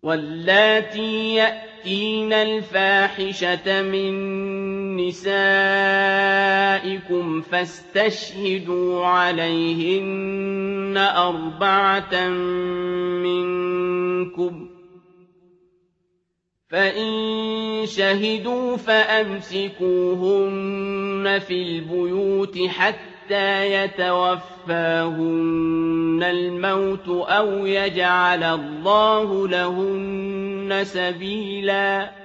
وَاللَّاتِي يَأْتِينَ الْفَاحِشَةَ مِن نِّسَائِكُمْ فَاسْتَشْهِدُوا عَلَيْهِنَّ أَرْبَعَةً مِّنكُمْ ۖ فَإِن شَهِدُوا فَأَمْسِكُوهُنَّ فِي الْبُيُوتِ حَتَّىٰ يَتَوَفَّاهُنَّ الْمَوْتُ أَوْ يَجْعَلَ اللَّهُ لَهُنَّ سَبِيلًا